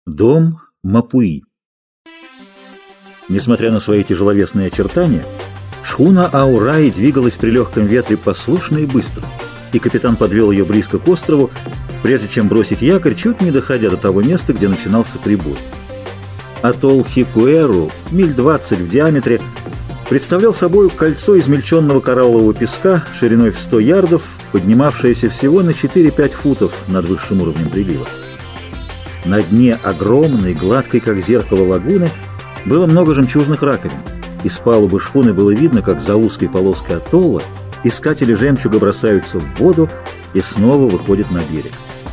Дом Мапуи. Несмотря на свои тяжеловесные очертания, шхуна Аураи двигалась при легком ветре послушно и быстро, и капитан подвел ее близко к острову, прежде чем бросить якорь, чуть не доходя до того места, где начинался прибой. Атолл Хикуэру, миль 20 в диаметре, представлял собой кольцо измельченного кораллового песка шириной в 100 ярдов, поднимавшееся всего на 4-5 футов над высшим уровнем прилива. На дне огромной, гладкой, как зеркало лагуны, было много жемчужных раковин, и с палубы шхуны было видно, как за узкой полоской атолла искатели жемчуга бросаются в воду и снова выходят на берег.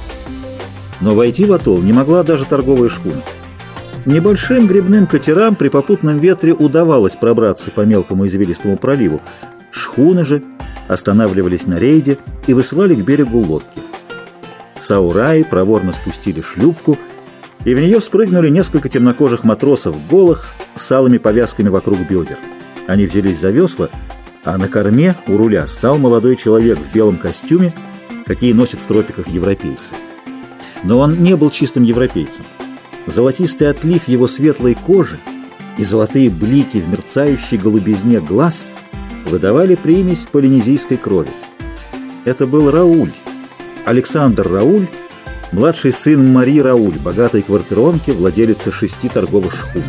Но войти в атолл не могла даже торговая шхуна. Небольшим гребным катерам при попутном ветре удавалось пробраться по мелкому извилистому проливу. Шхуны же останавливались на рейде и высылали к берегу лодки. С Аураи проворно спустили шлюпку, и в нее спрыгнули несколько темнокожих матросов, голых, с алыми повязками вокруг бедер. Они взялись за весла, а на корме у руля стал молодой человек в белом костюме, какие носят в тропиках европейцы. Но он не был чистым европейцем. Золотистый отлив его светлой кожи и золотые блики в мерцающей голубизне глаз выдавали примесь полинезийской крови. Это был Рауль, Александр Рауль, младший сын Мари Рауль, богатой квартиронки, владелицы 6 торговых шхун.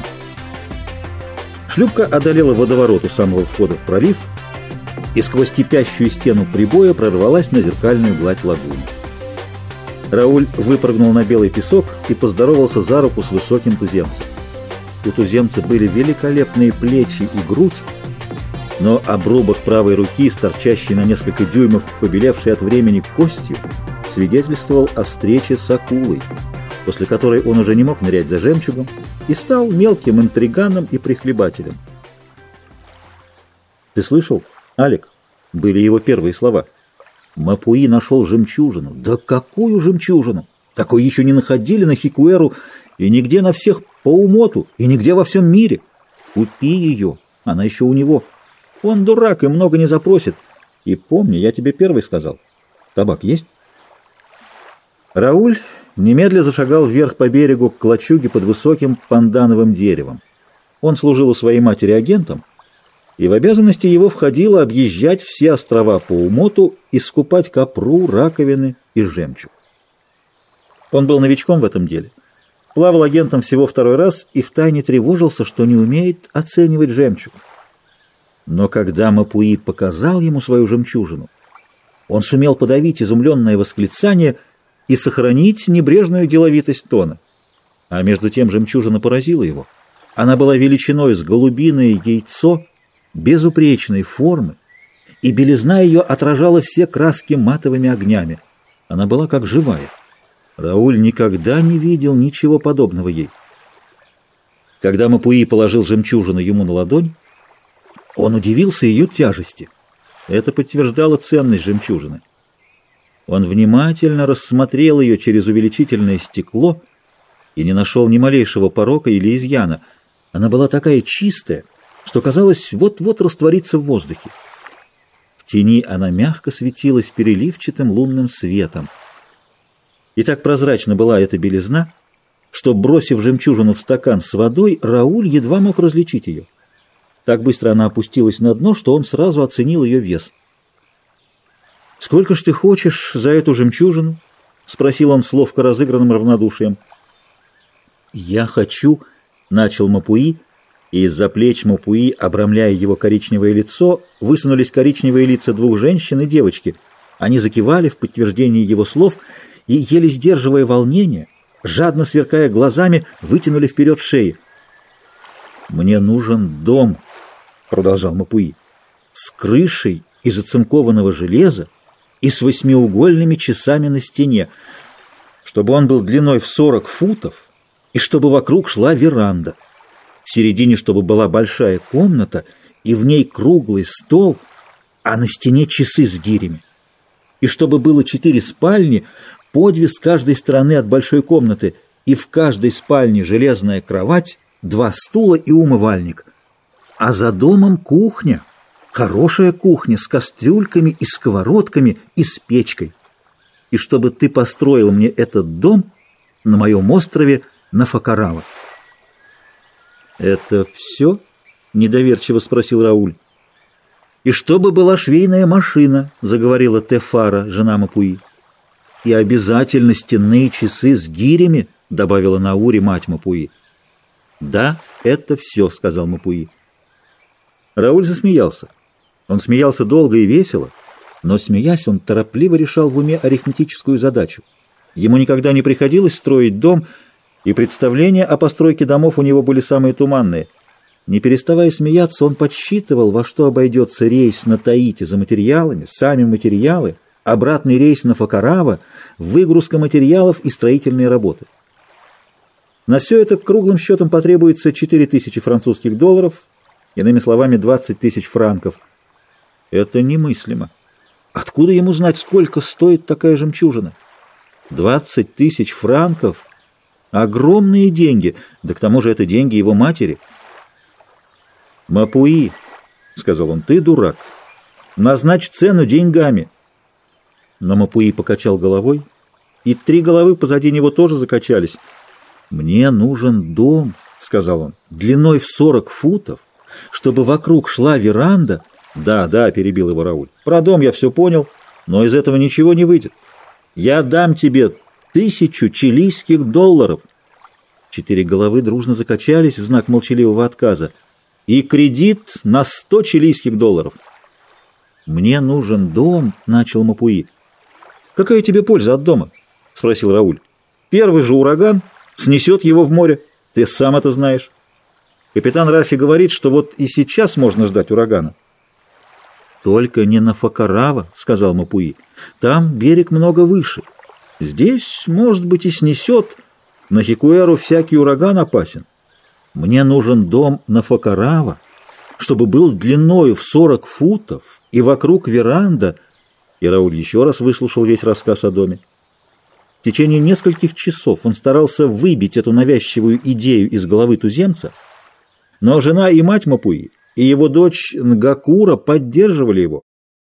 Шлюпка одолела водоворот у самого входа в пролив и сквозь кипящую стену прибоя прорвалась на зеркальную гладь лагуны. Рауль выпрыгнул на белый песок и поздоровался за руку с высоким туземцем. У туземца были великолепные плечи и грудь, но обрубок правой руки, торчащий на несколько дюймов, побелевший от времени костью, свидетельствовал о встрече с акулой, после которой он уже не мог нырять за жемчугом и стал мелким интриганом и прихлебателем. «Ты слышал, Алек?» — были его первые слова. «Мапуи нашел жемчужину». «Да какую жемчужину? Такой еще не находили на Хикуэру и нигде на всех Паумоту, и нигде во всем мире. Купи ее, она еще у него. Он дурак и много не запросит. И помни, я тебе первый сказал. Табак есть?» Рауль немедля зашагал вверх по берегу к лачуге под высоким пандановым деревом. Он служил у своей матери агентом, и в обязанности его входило объезжать все острова по Умоту и скупать копру, раковины и жемчуг. Он был новичком в этом деле, плавал агентом всего 2-й раз и втайне тревожился, что не умеет оценивать жемчуг. Но когда Мапуи показал ему свою жемчужину, он сумел подавить изумленное восклицание и сохранить небрежную деловитость тона. А между тем жемчужина поразила его. Она была величиной с голубиное яйцо, безупречной формы, и белизна ее отражала все краски матовыми огнями. Она была как живая. Рауль никогда не видел ничего подобного ей. Когда Мапуи положил жемчужину ему на ладонь, он удивился ее тяжести. Это подтверждало ценность жемчужины. Он внимательно рассмотрел ее через увеличительное стекло и не нашел ни малейшего порока или изъяна. Она была такая чистая, что казалось, вот-вот растворится в воздухе. В тени она мягко светилась переливчатым лунным светом. И так прозрачна была эта белизна, что, бросив жемчужину в стакан с водой, Рауль едва мог различить ее. Так быстро она опустилась на дно, что он сразу оценил ее вес. «Сколько ж ты хочешь за эту жемчужину?» — спросил он с ловко разыгранным равнодушием. «Я хочу», — начал Мапуи, и из-за плеч Мапуи, обрамляя его коричневое лицо, высунулись коричневые лица 2 женщин и девочки. Они закивали в подтверждение его слов и, еле сдерживая волнение, жадно сверкая глазами, вытянули вперед шеи. «Мне нужен дом», — продолжал Мапуи, — «с крышей из оцинкованного железа и с 8-угольными часами на стене, чтобы он был длиной в 40 футов и чтобы вокруг шла веранда. В середине, чтобы была большая комната, и в ней круглый стол, а на стене часы с гирями. И чтобы было 4 спальни, по 2 с каждой стороны от большой комнаты, и в каждой спальне железная кровать, 2 стула и умывальник. А за домом кухня, хорошая кухня с кастрюльками и сковородками и с печкой. И чтобы ты построил мне этот дом на моем острове на Факарава. «Это все?» — недоверчиво спросил Рауль. «И чтобы была швейная машина», — заговорила Тефара, жена Мапуи. «И обязательно стенные часы с гирями», — добавила Наури, мать Мапуи. «Да, это все», — сказал Мапуи. Рауль засмеялся. Он смеялся долго и весело, но, смеясь, он торопливо решал в уме арифметическую задачу. Ему никогда не приходилось строить дом, и представления о постройке домов у него были самые туманные. Не переставая смеяться, он подсчитывал, во что обойдется рейс на Таити за материалами, сами материалы, обратный рейс на Факарава, выгрузка материалов и строительные работы. На все это круглым счетом потребуется 4000 французских долларов, иными словами, 20 000 франков. Это немыслимо. Откуда ему знать, сколько стоит такая жемчужина? 20 000 франков — огромные деньги, да к тому же это деньги его матери. «Мапуи», — сказал он, — «ты дурак. Назначь цену деньгами». Но Мапуи покачал головой, и 3 головы позади него тоже закачались. «Мне нужен дом», — сказал он, — «длиной в 40 футов, чтобы вокруг шла веранда». «Да, да», — перебил его Рауль, — «про дом я все понял, но из этого ничего не выйдет. Я дам тебе 1000 чилийских долларов». 4 головы дружно закачались в знак молчаливого отказа. «И кредит на 100 чилийских долларов». «Мне нужен дом», — начал Мапуи. «Какая тебе польза от дома?» — спросил Рауль. «Первый же ураган снесет его в море. Ты сам это знаешь. Капитан Рафи говорит, что вот и сейчас можно ждать урагана». «Только не на Факарава», — сказал Мапуи. «Там берег много выше. Здесь, может быть, и снесет. На Хикуэру всякий ураган опасен. Мне нужен дом на Факарава, чтобы был длиною в 40 футов и вокруг веранда». И Рауль еще раз выслушал весь рассказ о доме. В течение нескольких часов он старался выбить эту навязчивую идею из головы туземца, но жена и мать Мапуи и его дочь Нгакура поддерживали его.